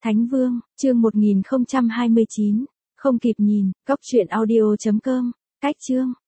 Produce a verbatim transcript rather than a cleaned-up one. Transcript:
Thánh Vương, chương một nghìn không trăm hai mươi chín, không kịp nhìn, cốc truyện audio chấm com, cách chương.